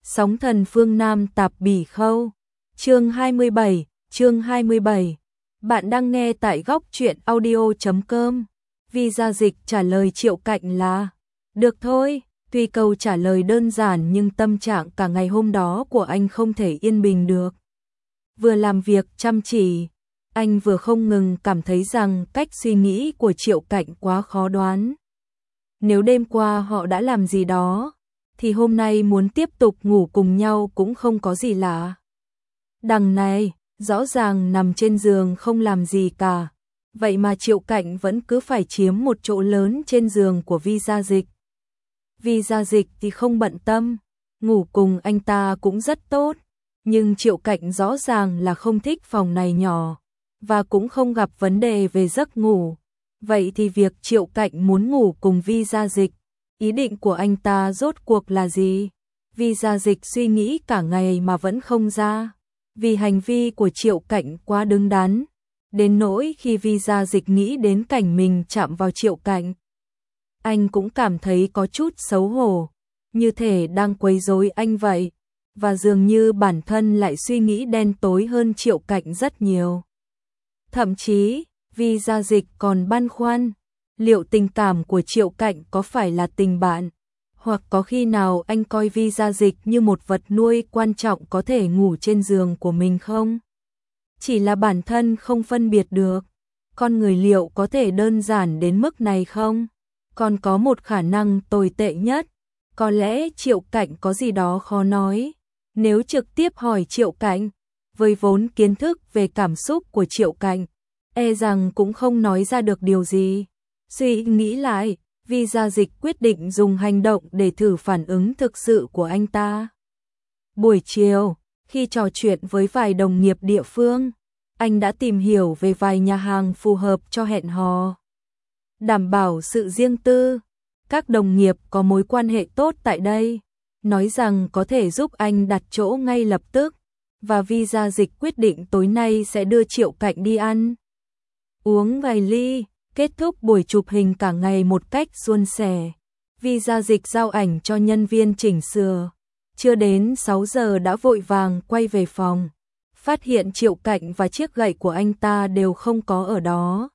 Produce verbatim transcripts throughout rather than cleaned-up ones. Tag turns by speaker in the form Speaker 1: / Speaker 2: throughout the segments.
Speaker 1: Sóng thần phương Nam tạp bỉ khâu. Chương hai mươi bảy, chương hai mươi bảy. Bạn đang nghe tại góc truyện audio chấm com. Visa Dịch trả lời Triệu Cạnh là: được thôi. Tuy câu trả lời đơn giản nhưng tâm trạng cả ngày hôm đó của anh không thể yên bình được. Vừa làm việc chăm chỉ, anh vừa không ngừng cảm thấy rằng cách suy nghĩ của Triệu Cạnh quá khó đoán. Nếu đêm qua họ đã làm gì đó, thì hôm nay muốn tiếp tục ngủ cùng nhau cũng không có gì lạ. Đằng này, rõ ràng nằm trên giường không làm gì cả, vậy mà Triệu Cạnh vẫn cứ phải chiếm một chỗ lớn trên giường của Visa Dịch. Visa Dịch thì không bận tâm, ngủ cùng anh ta cũng rất tốt, nhưng Triệu Cạnh rõ ràng là không thích phòng này nhỏ, và cũng không gặp vấn đề về giấc ngủ. Vậy thì việc Triệu Cạnh muốn ngủ cùng Visa Dịch, ý định của anh ta rốt cuộc là gì? Visa Dịch suy nghĩ cả ngày mà vẫn không ra, vì hành vi của Triệu Cạnh quá đứng đắn, đến nỗi khi Visa Dịch nghĩ đến cảnh mình chạm vào Triệu Cạnh, anh cũng cảm thấy có chút xấu hổ, như thể đang quấy rối anh vậy, và dường như bản thân lại suy nghĩ đen tối hơn Triệu Cạnh rất nhiều. Thậm chí, Visa Dịch còn băn khoăn, liệu tình cảm của Triệu Cạnh có phải là tình bạn, hoặc có khi nào anh coi Visa Dịch như một vật nuôi quan trọng có thể ngủ trên giường của mình không? Chỉ là bản thân không phân biệt được, con người liệu có thể đơn giản đến mức này không? Còn có một khả năng tồi tệ nhất, có lẽ Triệu Cạnh có gì đó khó nói. Nếu trực tiếp hỏi Triệu Cạnh, với vốn kiến thức về cảm xúc của Triệu Cạnh, e rằng cũng không nói ra được điều gì. Suy nghĩ lại, Visa Dịch quyết định dùng hành động để thử phản ứng thực sự của anh ta. Buổi chiều, khi trò chuyện với vài đồng nghiệp địa phương, anh đã tìm hiểu về vài nhà hàng phù hợp cho hẹn hò. Đảm bảo sự riêng tư, các đồng nghiệp có mối quan hệ tốt tại đây, nói rằng có thể giúp anh đặt chỗ ngay lập tức, và Visa Dịch quyết định tối nay sẽ đưa Triệu Cạnh đi ăn uống vài ly, kết thúc buổi chụp hình cả ngày một cách suôn sẻ. Visa Dịch giao ảnh cho nhân viên chỉnh sửa, chưa đến sáu giờ đã vội vàng quay về phòng, phát hiện Triệu Cạnh và chiếc gậy của anh ta đều không có ở đó.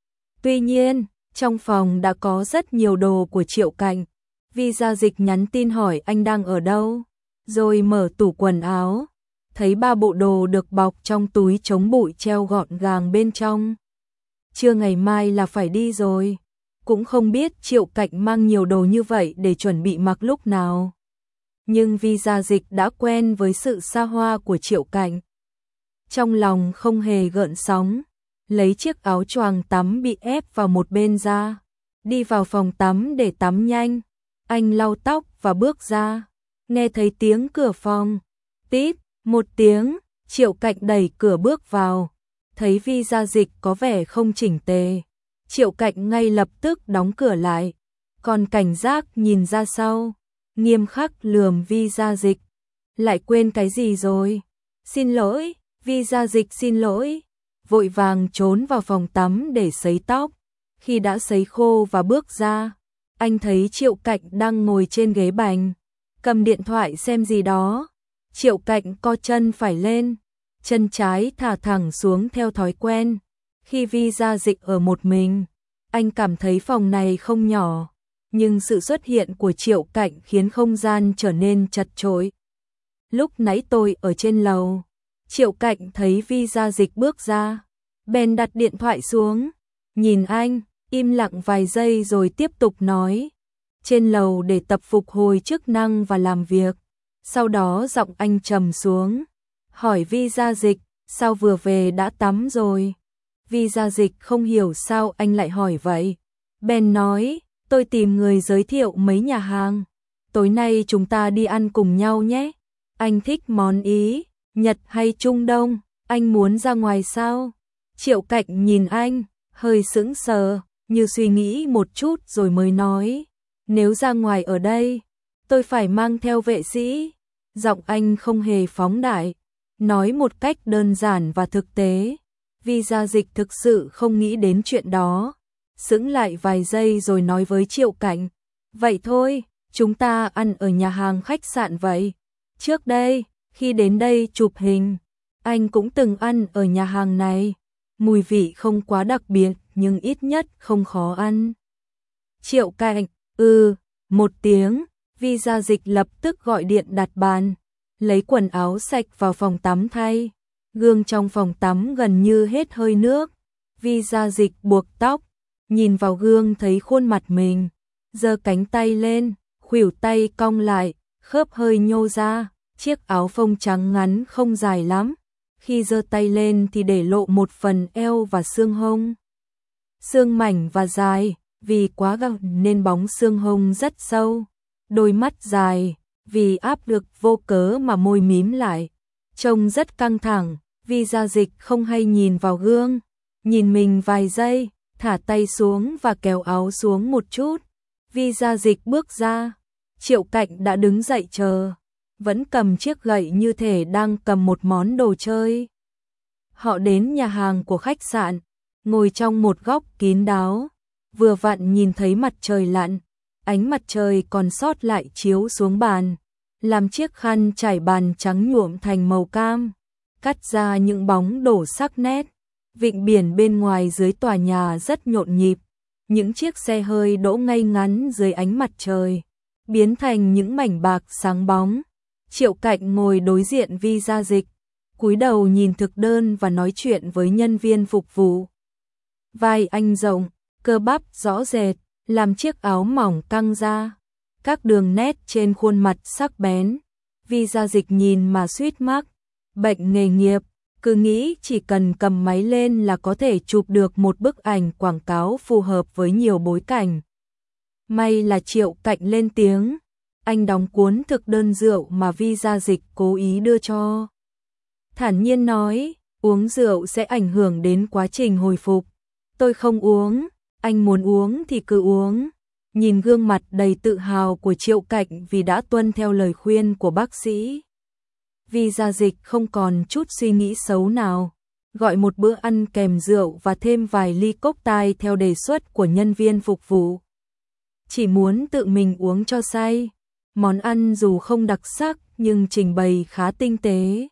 Speaker 1: Tuy nhiên, trong phòng đã có rất nhiều đồ của Triệu Cạnh. Visa Dịch nhắn tin hỏi anh đang ở đâu, rồi mở tủ quần áo, thấy ba bộ đồ được bọc trong túi chống bụi treo gọn gàng bên trong. Trưa ngày mai là phải đi rồi, cũng không biết Triệu Cạnh mang nhiều đồ như vậy để chuẩn bị mặc lúc nào. Nhưng Visa Dịch đã quen với sự xa hoa của Triệu Cạnh, trong lòng không hề gợn sóng, lấy chiếc áo choàng tắm bị ép vào một bên ra, đi vào phòng tắm để tắm nhanh. Anh lau tóc và bước ra, nghe thấy tiếng cửa phòng, tít, một tiếng, Triệu Cạnh đẩy cửa bước vào, thấy Visa Dịch có vẻ không chỉnh tề, Triệu Cạnh ngay lập tức đóng cửa lại, còn cảnh giác nhìn ra sau, nghiêm khắc lườm Visa Dịch. Lại quên cái gì rồi? Xin lỗi, Visa Dịch xin lỗi, vội vàng trốn vào phòng tắm để sấy tóc. Khi đã sấy khô và bước ra, anh thấy Triệu Cạnh đang ngồi trên ghế bành, cầm điện thoại xem gì đó. Triệu Cạnh co chân phải lên, chân trái thả thẳng xuống theo thói quen. Khi Visa Dịch ở một mình, anh cảm thấy phòng này không nhỏ, nhưng sự xuất hiện của Triệu Cạnh khiến không gian trở nên chật chội. Lúc nãy tôi ở trên lầu, Triệu Cạnh thấy Visa Dịch bước ra, bèn đặt điện thoại xuống, nhìn anh, im lặng vài giây rồi tiếp tục nói, trên lầu để tập phục hồi chức năng và làm việc. Sau đó giọng anh trầm xuống, hỏi Visa Dịch, sao vừa về đã tắm rồi? Visa Dịch không hiểu sao anh lại hỏi vậy, bèn nói, tôi tìm người giới thiệu mấy nhà hàng, tối nay chúng ta đi ăn cùng nhau nhé. Anh thích món Ý, Nhật hay Trung Đông, anh muốn ra ngoài sao? Triệu Cạnh nhìn anh, hơi sững sờ, như suy nghĩ một chút rồi mới nói, nếu ra ngoài ở đây, tôi phải mang theo vệ sĩ. Giọng anh không hề phóng đại, nói một cách đơn giản và thực tế. Visa Dịch thực sự không nghĩ đến chuyện đó, sững lại vài giây rồi nói với Triệu Cạnh, vậy thôi, chúng ta ăn ở nhà hàng khách sạn vậy. Trước đây, khi đến đây chụp hình, anh cũng từng ăn ở nhà hàng này. Mùi vị không quá đặc biệt nhưng ít nhất không khó ăn. Triệu Cảnh, ừ, một tiếng, Vi Gia Dịch lập tức gọi điện đặt bàn, lấy quần áo sạch vào phòng tắm thay. Gương trong phòng tắm gần như hết hơi nước. Vi Gia Dịch buộc tóc, nhìn vào gương thấy khuôn mặt mình, giơ cánh tay lên, khuỷu tay cong lại, khớp hơi nhô ra, chiếc áo phông trắng ngắn không dài lắm. Khi giơ tay lên thì để lộ một phần eo và xương hông. Xương mảnh và dài, vì quá gầy nên bóng xương hông rất sâu. Đôi mắt dài, vì áp lực vô cớ mà môi mím lại. Trông rất căng thẳng, Vi Gia Dịch không hay nhìn vào gương. Nhìn mình vài giây, thả tay xuống và kéo áo xuống một chút. Vi Gia Dịch bước ra, Triệu Cảnh đã đứng dậy chờ, vẫn cầm chiếc gậy như thể đang cầm một món đồ chơi. Họ đến nhà hàng của khách sạn, ngồi trong một góc kín đáo, vừa vặn nhìn thấy mặt trời lặn, ánh mặt trời còn sót lại chiếu xuống bàn, làm chiếc khăn trải bàn trắng nhuộm thành màu cam, cắt ra những bóng đổ sắc nét. Vịnh biển bên ngoài dưới tòa nhà rất nhộn nhịp, những chiếc xe hơi đỗ ngay ngắn dưới ánh mặt trời, biến thành những mảnh bạc sáng bóng. Triệu Cảnh ngồi đối diện Vi Gia Dịch, cúi đầu nhìn thực đơn và nói chuyện với nhân viên phục vụ. Vai anh rộng, cơ bắp rõ rệt, làm chiếc áo mỏng căng ra, các đường nét trên khuôn mặt sắc bén. Vi Gia Dịch nhìn mà suýt mắc bệnh nghề nghiệp, cứ nghĩ chỉ cần cầm máy lên là có thể chụp được một bức ảnh quảng cáo phù hợp với nhiều bối cảnh. May là Triệu Cảnh lên tiếng, anh đóng cuốn thực đơn rượu mà Vi Gia Dịch cố ý đưa cho. Thản nhiên nói, uống rượu sẽ ảnh hưởng đến quá trình hồi phục. Tôi không uống, anh muốn uống thì cứ uống. Nhìn gương mặt đầy tự hào của Triệu Cảnh vì đã tuân theo lời khuyên của bác sĩ, Vi Gia Dịch không còn chút suy nghĩ xấu nào, gọi một bữa ăn kèm rượu và thêm vài ly cốc tai theo đề xuất của nhân viên phục vụ. Chỉ muốn tự mình uống cho say. Món ăn dù không đặc sắc nhưng trình bày khá tinh tế.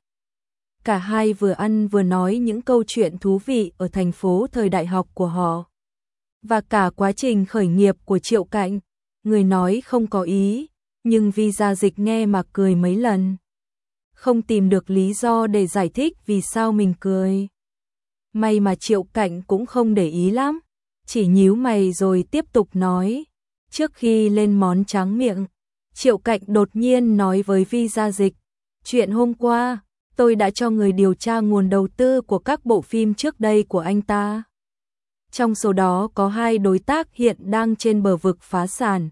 Speaker 1: Cả hai vừa ăn vừa nói những câu chuyện thú vị ở thành phố thời đại học của họ. Và cả quá trình khởi nghiệp của Triệu Cảnh. Người nói không có ý, nhưng Vi Gia Dịch nghe mà cười mấy lần. Không tìm được lý do để giải thích vì sao mình cười. May mà Triệu Cảnh cũng không để ý lắm, chỉ nhíu mày rồi tiếp tục nói. Trước khi lên món tráng miệng, Triệu Cảnh đột nhiên nói với Vi Gia Dịch, chuyện hôm qua, tôi đã cho người điều tra nguồn đầu tư của các bộ phim trước đây của anh ta. Trong số đó có hai đối tác hiện đang trên bờ vực phá sản,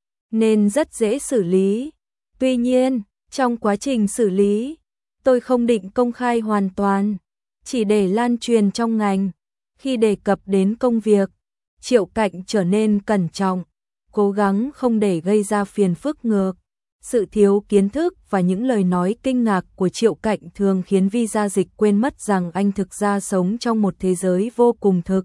Speaker 1: nên rất dễ xử lý. Tuy nhiên, trong quá trình xử lý, tôi không định công khai hoàn toàn, chỉ để lan truyền trong ngành. Khi đề cập đến công việc, Triệu Cảnh trở nên cẩn trọng, cố gắng không để gây ra phiền phức ngược. Sự thiếu kiến thức và những lời nói kinh ngạc của Triệu Cảnh thường khiến Vi Gia Dịch quên mất rằng anh thực ra sống trong một thế giới vô cùng thực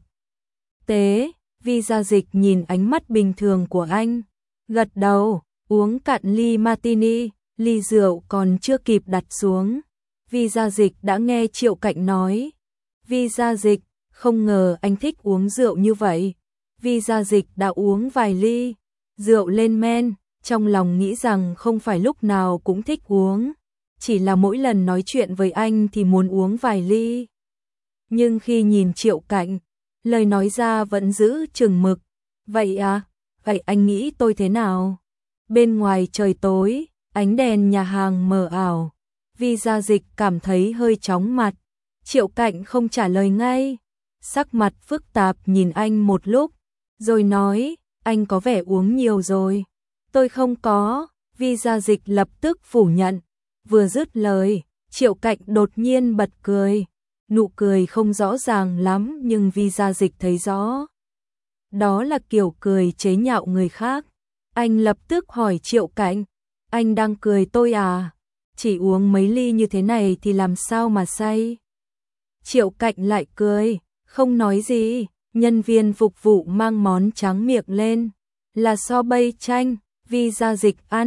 Speaker 1: tế. Vi Gia Dịch nhìn ánh mắt bình thường của anh, gật đầu, uống cạn ly martini, ly rượu còn chưa kịp đặt xuống. Vi Gia Dịch đã nghe Triệu Cảnh nói. Vi Gia Dịch, không ngờ anh thích uống rượu như vậy. Vi Gia Dịch đã uống vài ly rượu lên men, trong lòng nghĩ rằng không phải lúc nào cũng thích uống, chỉ là mỗi lần nói chuyện với anh thì muốn uống vài ly. Nhưng khi nhìn Triệu Cảnh, lời nói ra vẫn giữ chừng mực. Vậy à, vậy anh nghĩ tôi thế nào? Bên ngoài trời tối, ánh đèn nhà hàng mờ ảo. Vi Gia Dịch cảm thấy hơi chóng mặt. Triệu Cảnh không trả lời ngay, sắc mặt phức tạp nhìn anh một lúc, rồi nói, anh có vẻ uống nhiều rồi. Tôi không có. Vi Gia Dịch lập tức phủ nhận. Vừa dứt lời, Triệu Cảnh đột nhiên bật cười. Nụ cười không rõ ràng lắm nhưng Vi Gia Dịch thấy rõ. Đó là kiểu cười chế nhạo người khác. Anh lập tức hỏi Triệu Cảnh, anh đang cười tôi à? Chỉ uống mấy ly như thế này thì làm sao mà say? Triệu Cảnh lại cười, không nói gì. Nhân viên phục vụ mang món tráng miệng lên, là so bay chanh. Vi Gia Dịch ăn,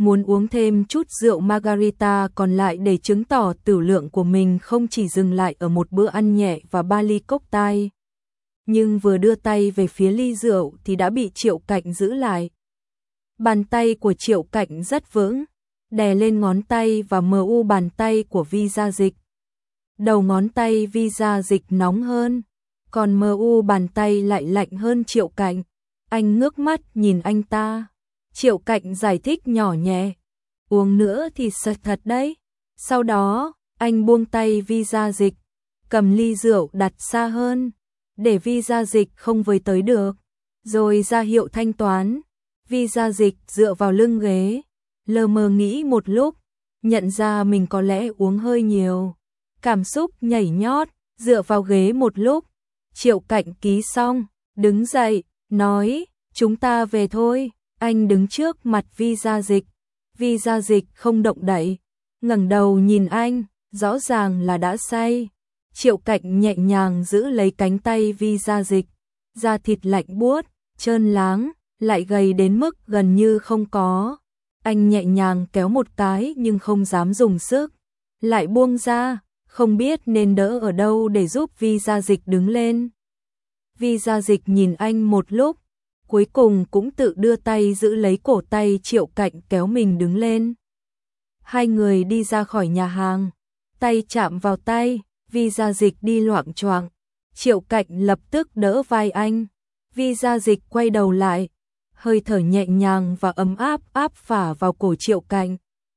Speaker 1: muốn uống thêm chút rượu margarita còn lại để chứng tỏ tử lượng của mình không chỉ dừng lại ở một bữa ăn nhẹ và ba ly cocktail. Nhưng vừa đưa tay về phía ly rượu thì đã bị Triệu Cạnh giữ lại. Bàn tay của Triệu Cạnh rất vững, đè lên ngón tay và mờ u bàn tay của Vi Gia Dịch. Đầu ngón tay Vi Gia Dịch nóng hơn, còn mờ u bàn tay lại lạnh hơn Triệu Cạnh. Anh ngước mắt nhìn anh ta. Triệu Cạnh giải thích nhỏ nhẹ, uống nữa thì sợ thật đấy. Sau đó, anh buông tay Vi Gia Dịch, cầm ly rượu đặt xa hơn, để Vi Gia Dịch không với tới được, rồi ra hiệu thanh toán. Vi Gia Dịch dựa vào lưng ghế, lờ mờ nghĩ một lúc, nhận ra mình có lẽ uống hơi nhiều. Cảm xúc nhảy nhót, dựa vào ghế một lúc. Triệu Cạnh ký xong, đứng dậy, nói, chúng ta về thôi. Anh đứng trước mặt Vi Gia Dịch. Vi Gia Dịch không động đậy, ngẩng đầu nhìn anh, rõ ràng là đã say. Triệu Cạnh nhẹ nhàng giữ lấy cánh tay Vi Gia Dịch, da thịt lạnh buốt, trơn láng, lại gầy đến mức gần như không có. Anh nhẹ nhàng kéo một cái nhưng không dám dùng sức, lại buông ra, không biết nên đỡ ở đâu để giúp Vi Gia Dịch đứng lên. Vi Gia Dịch nhìn anh một lúc, cuối cùng cũng tự đưa tay giữ lấy cổ tay Triệu Cạnh kéo mình đứng lên. Hai người đi ra khỏi nhà hàng, tay chạm vào tay, Vi Gia Dịch đi loạng choạng. Triệu Cạnh lập tức đỡ vai anh. Vi Gia Dịch quay đầu lại, hơi thở nhẹ nhàng và ấm áp áp phả vào cổ Triệu Cạnh,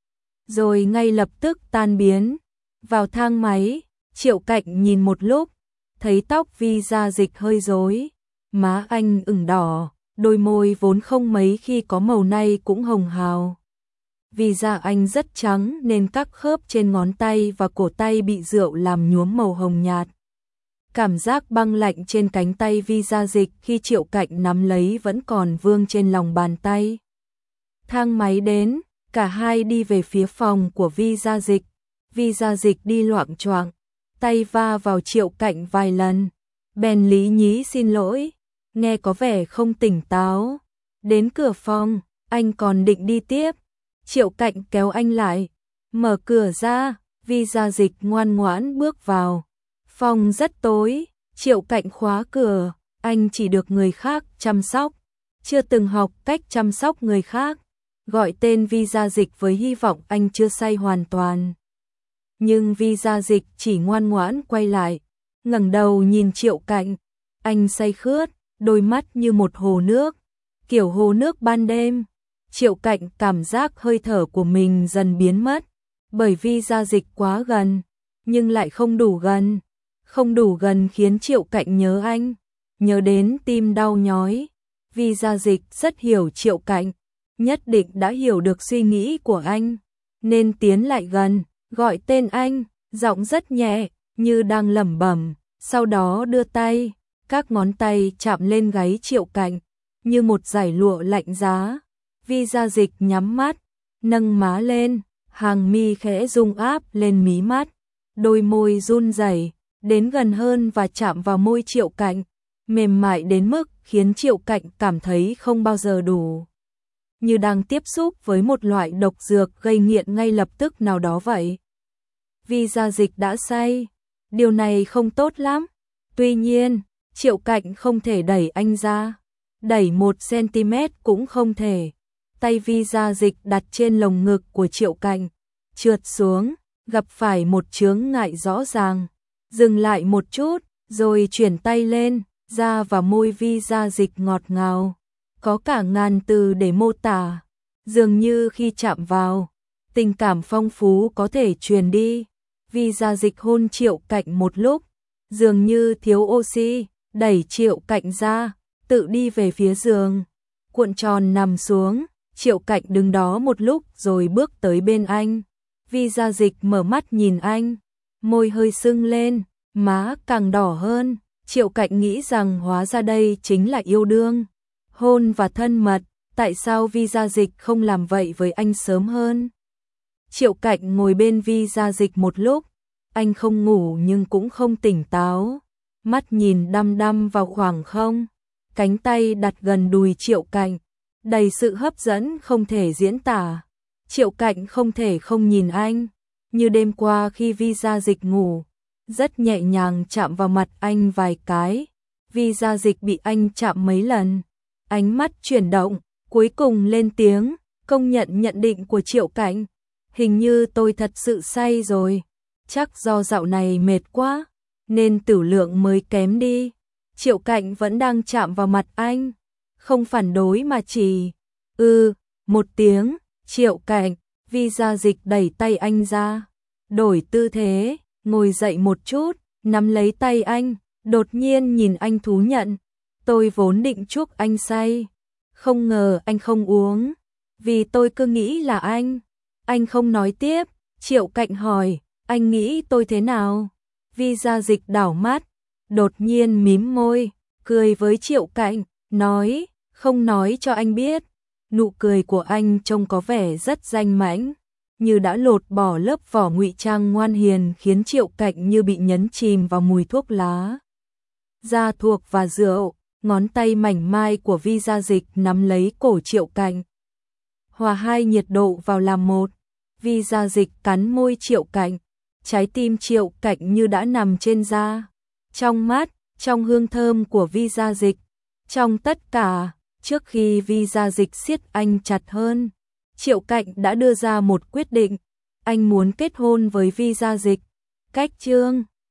Speaker 1: rồi ngay lập tức tan biến. Vào thang máy, Triệu Cạnh nhìn một lúc, thấy tóc Vi Gia Dịch hơi rối, má anh ửng đỏ, đôi môi vốn không mấy khi có màu nay cũng hồng hào. Vì da anh rất trắng nên các khớp trên ngón tay và cổ tay bị rượu làm nhuốm màu hồng nhạt. Cảm giác băng lạnh trên cánh tay Vi Gia Dịch khi Triệu Cạnh nắm lấy vẫn còn vương trên lòng bàn tay. Thang máy đến, cả hai đi về phía phòng của Vi Gia Dịch. Vi Gia Dịch đi loạng choạng, tay va vào Triệu Cạnh vài lần, bèn lý nhí xin lỗi, nghe có vẻ không tỉnh táo. Đến cửa phòng, anh còn định đi tiếp, Triệu Cạnh kéo anh lại, mở cửa ra. Vi Gia Dịch ngoan ngoãn bước vào. Phòng rất tối, Triệu Cạnh khóa cửa, anh chỉ được người khác chăm sóc, chưa từng học cách chăm sóc người khác, gọi tên Vi Gia Dịch với hy vọng anh chưa say hoàn toàn. Nhưng Vi Gia Dịch chỉ ngoan ngoãn quay lại, ngẩng đầu nhìn Triệu Cạnh, anh say khướt, đôi mắt như một hồ nước, kiểu hồ nước ban đêm. Triệu Cạnh cảm giác hơi thở của mình dần biến mất, bởi Vi Gia Dịch quá gần, nhưng lại không đủ gần. Không đủ gần khiến Triệu Cạnh nhớ anh, nhớ đến tim đau nhói. Vi Gia Dịch rất hiểu Triệu Cạnh, nhất định đã hiểu được suy nghĩ của anh, nên tiến lại gần, gọi tên anh, giọng rất nhẹ, như đang lẩm bẩm, sau đó đưa tay, các ngón tay chạm lên gáy Triệu Cạnh, như một dải lụa lạnh giá. Vi Gia Dịch nhắm mắt, nâng má lên, hàng mi khẽ rung áp lên mí mắt, đôi môi run rẩy, đến gần hơn và chạm vào môi Triệu Cạnh, mềm mại đến mức khiến Triệu Cạnh cảm thấy không bao giờ đủ, như đang tiếp xúc với một loại độc dược gây nghiện ngay lập tức nào đó vậy. Vi Gia Dịch đã say, điều này không tốt lắm. Tuy nhiên, Triệu Cạnh không thể đẩy anh ra, đẩy một centimet cũng không thể. Tay Vi Gia Dịch đặt trên lồng ngực của Triệu Cạnh, trượt xuống, gặp phải một chướng ngại rõ ràng. Dừng lại một chút, rồi chuyển tay lên, da và môi Vi Gia Dịch ngọt ngào, có cả ngàn từ để mô tả. Dường như khi chạm vào, tình cảm phong phú có thể truyền đi. Vi Gia Dịch hôn Triệu Cạnh một lúc, dường như thiếu oxy, đẩy Triệu Cạnh ra, tự đi về phía giường, cuộn tròn nằm xuống. Triệu Cạnh đứng đó một lúc rồi bước tới bên anh. Vi Gia Dịch mở mắt nhìn anh, môi hơi sưng lên, má càng đỏ hơn. Triệu Cạnh nghĩ rằng hóa ra đây chính là yêu đương, hôn và thân mật. Tại sao Vi Gia Dịch không làm vậy với anh sớm hơn? Triệu Cạnh ngồi bên Vi Gia Dịch một lúc, anh không ngủ nhưng cũng không tỉnh táo, mắt nhìn đăm đăm vào khoảng không, cánh tay đặt gần đùi Triệu Cạnh, đầy sự hấp dẫn không thể diễn tả. Triệu Cạnh không thể không nhìn anh, như đêm qua khi Vi Gia Dịch ngủ, rất nhẹ nhàng chạm vào mặt anh vài cái. Vi Gia Dịch bị anh chạm mấy lần, ánh mắt chuyển động, cuối cùng lên tiếng, công nhận nhận định của Triệu Cạnh. Hình như tôi thật sự say rồi, chắc do dạo này mệt quá, nên tử lượng mới kém đi. Triệu Cạnh vẫn đang chạm vào mặt anh, không phản đối mà chỉ ư ừ, một tiếng. Triệu Cạnh, Vi Gia Dịch đẩy tay anh ra, đổi tư thế, ngồi dậy một chút, nắm lấy tay anh, đột nhiên nhìn anh thú nhận. Tôi vốn định chúc anh say, không ngờ anh không uống, vì tôi cứ nghĩ là anh. Anh không nói tiếp. Triệu Cạnh hỏi, anh nghĩ tôi thế nào? Vi Gia Dịch đảo mắt, đột nhiên mím môi, cười với Triệu Cạnh, nói, không nói cho anh biết. Nụ cười của anh trông có vẻ rất danh mãnh, như đã lột bỏ lớp vỏ ngụy trang ngoan hiền, khiến Triệu Cạnh như bị nhấn chìm vào mùi thuốc lá, da thuộc và rượu. Ngón tay mảnh mai của Vi Gia Dịch nắm lấy cổ Triệu Cạnh, hòa hai nhiệt độ vào làm một. Vi Gia Dịch cắn môi Triệu Cạnh, trái tim Triệu Cạnh như đã nằm trên da. Trong mắt, trong hương thơm của Vi Gia Dịch, trong tất cả. Trước khi Vi Gia Dịch siết anh chặt hơn, Triệu Cạnh đã đưa ra một quyết định, anh muốn kết hôn với Vi Gia Dịch. Cách chương